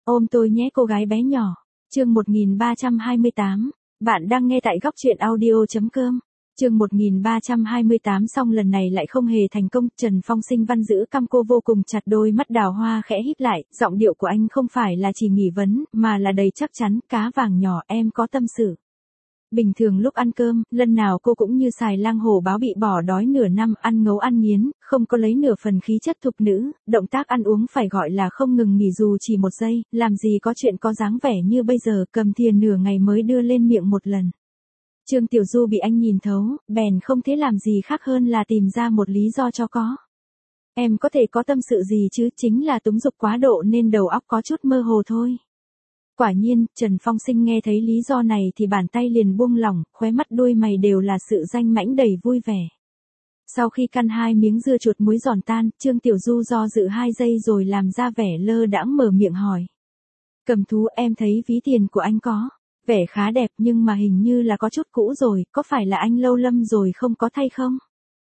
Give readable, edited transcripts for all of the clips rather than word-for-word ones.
Ôm tôi nhé cô gái bé nhỏ. Chương 1328. Bạn đang nghe tại góc truyện audio.com. Chương 1328 xong lần này lại không hề thành công, Trần Phong Sinh Văn giữ căm cô vô cùng chặt, đôi mắt đào hoa khẽ híp lại, giọng điệu của anh không phải là chỉ nghi vấn, mà là đầy chắc chắn, cá vàng nhỏ em có tâm sự. Bình thường lúc ăn cơm, lần nào cô cũng như xài lang hổ báo bị bỏ đói nửa năm, ăn ngấu ăn nghiến, không có lấy nửa phần khí chất thục nữ, động tác ăn uống phải gọi là không ngừng nghỉ dù chỉ một giây, làm gì có chuyện có dáng vẻ như bây giờ, cầm thìa nửa ngày mới đưa lên miệng một lần. Trương Tiểu Du bị anh nhìn thấu, bèn không thể làm gì khác hơn là tìm ra một lý do cho có. Em có thể có tâm sự gì chứ, chính là túng dục quá độ nên đầu óc có chút mơ hồ thôi. Quả nhiên, Trần Phong Sinh nghe thấy lý do này thì bàn tay liền buông lỏng, khóe mắt đuôi mày đều là sự danh mãnh đầy vui vẻ. Sau khi căn 2 miếng dưa chuột muối giòn tan, Trương Tiểu Du do dự 2 giây rồi làm ra vẻ lơ đãng mở miệng hỏi. Cầm thú, em thấy ví tiền của anh có vẻ khá đẹp nhưng mà hình như là có chút cũ rồi, có phải là anh lâu lắm rồi không có thay không?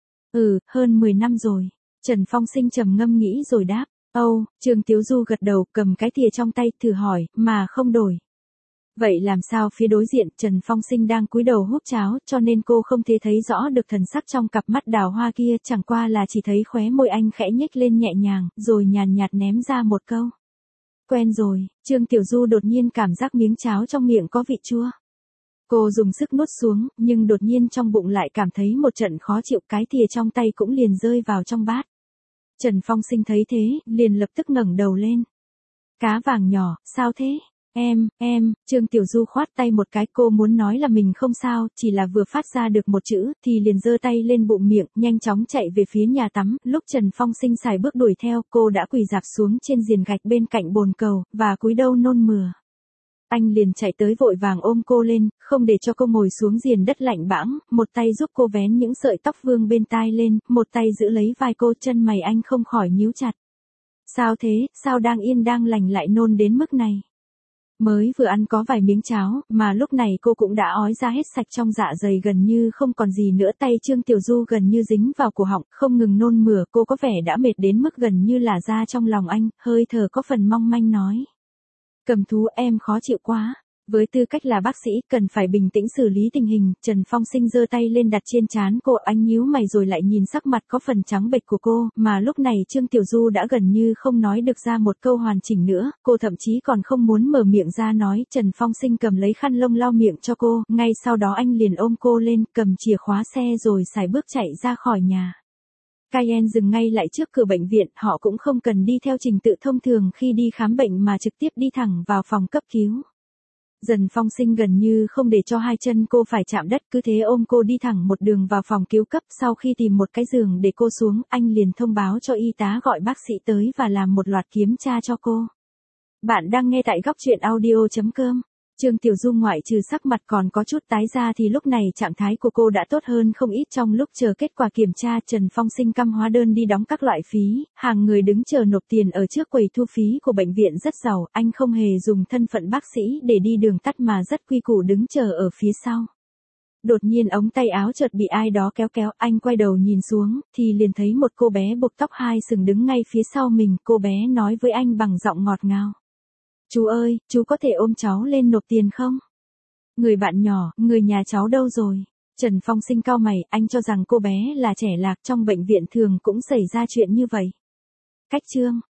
Ừ, hơn 10 năm rồi. Trần Phong Sinh trầm ngâm nghĩ rồi đáp. Âu, Trương Tiểu Du gật đầu, cầm cái thìa trong tay, thử hỏi, mà không đổi. Vậy làm sao? Phía đối diện, Trần Phong Sinh đang cúi đầu húp cháo, cho nên cô không thể thấy rõ được thần sắc trong cặp mắt đào hoa kia, chẳng qua là chỉ thấy khóe môi anh khẽ nhếch lên nhẹ nhàng, rồi nhàn nhạt ném ra một câu. Quen rồi. Trương Tiểu Du đột nhiên cảm giác miếng cháo trong miệng có vị chua. Cô dùng sức nuốt xuống, nhưng đột nhiên trong bụng lại cảm thấy một trận khó chịu, cái thìa trong tay cũng liền rơi vào trong bát. Trần Phong Sinh thấy thế, liền lập tức ngẩng đầu lên. Cá vàng nhỏ, sao thế? Em, Trương Tiểu Du khoát tay một cái, cô muốn nói là mình không sao, chỉ là vừa phát ra được một chữ, thì liền giơ tay lên bụng miệng, nhanh chóng chạy về phía nhà tắm, lúc Trần Phong Sinh xài bước đuổi theo, cô đã quỳ rạp xuống trên giàn gạch bên cạnh bồn cầu, và cúi đầu nôn mửa. Anh liền chạy tới vội vàng ôm cô lên, không để cho cô ngồi xuống giàn đất lạnh bãng, một tay giúp cô vén những sợi tóc vương bên tai lên, một tay giữ lấy vai cô, chân mày anh không khỏi nhíu chặt. Sao thế, sao đang yên đang lành lại nôn đến mức này? Mới vừa ăn có vài miếng cháo, mà lúc này cô cũng đã ói ra hết sạch trong dạ dày gần như không còn gì nữa, tay Trương Tiểu Du gần như dính vào cổ họng, không ngừng nôn mửa, cô có vẻ đã mệt đến mức gần như là ra trong lòng anh, hơi thở có phần mong manh nói. Cầm thú, em khó chịu quá. Với tư cách là bác sĩ, cần phải bình tĩnh xử lý tình hình, Trần Phong Sinh giơ tay lên đặt trên trán cô, anh nhíu mày rồi lại nhìn sắc mặt có phần trắng bệch của cô, mà lúc này Trương Tiểu Du đã gần như không nói được ra một câu hoàn chỉnh nữa, cô thậm chí còn không muốn mở miệng ra nói, Trần Phong Sinh cầm lấy khăn lông lau miệng cho cô, ngay sau đó anh liền ôm cô lên, cầm chìa khóa xe rồi sải bước chạy ra khỏi nhà. Cayenne dừng ngay lại trước cửa bệnh viện, họ cũng không cần đi theo trình tự thông thường khi đi khám bệnh mà trực tiếp đi thẳng vào phòng cấp cứu. Trần Phong Sinh gần như không để cho hai chân cô phải chạm đất, cứ thế ôm cô đi thẳng một đường vào phòng cứu cấp, sau khi tìm một cái giường để cô xuống, anh liền thông báo cho y tá gọi bác sĩ tới và làm một loạt kiểm tra cho cô. Bạn đang nghe tại góc truyện audio.com. Trương Tiểu Du ngoại trừ sắc mặt còn có chút tái ra thì lúc này trạng thái của cô đã tốt hơn không ít. Trong lúc chờ kết quả kiểm tra, Trần Phong Sinh căm hóa đơn đi đóng các loại phí, hàng người đứng chờ nộp tiền ở trước quầy thu phí của bệnh viện rất giàu, anh không hề dùng thân phận bác sĩ để đi đường tắt mà rất quy củ đứng chờ ở phía sau. Đột nhiên ống tay áo chợt bị ai đó kéo kéo, anh quay đầu nhìn xuống, thì liền thấy một cô bé buộc tóc hai sừng đứng ngay phía sau mình, cô bé nói với anh bằng giọng ngọt ngào. Chú ơi, chú có thể ôm cháu lên nộp tiền không? Người bạn nhỏ, người nhà cháu đâu rồi? Trần Phong Sinh cau mày, anh cho rằng cô bé là trẻ lạc, trong bệnh viện thường cũng xảy ra chuyện như vậy. Cách chương.